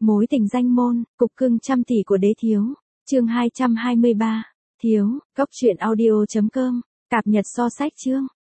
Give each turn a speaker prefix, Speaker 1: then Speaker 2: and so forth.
Speaker 1: Mối tình danh môn, cục cưng trăm tỷ của đế thiếu. Chương 223. Thiếu, góc truyện audio.com. Cập nhật so sách chương.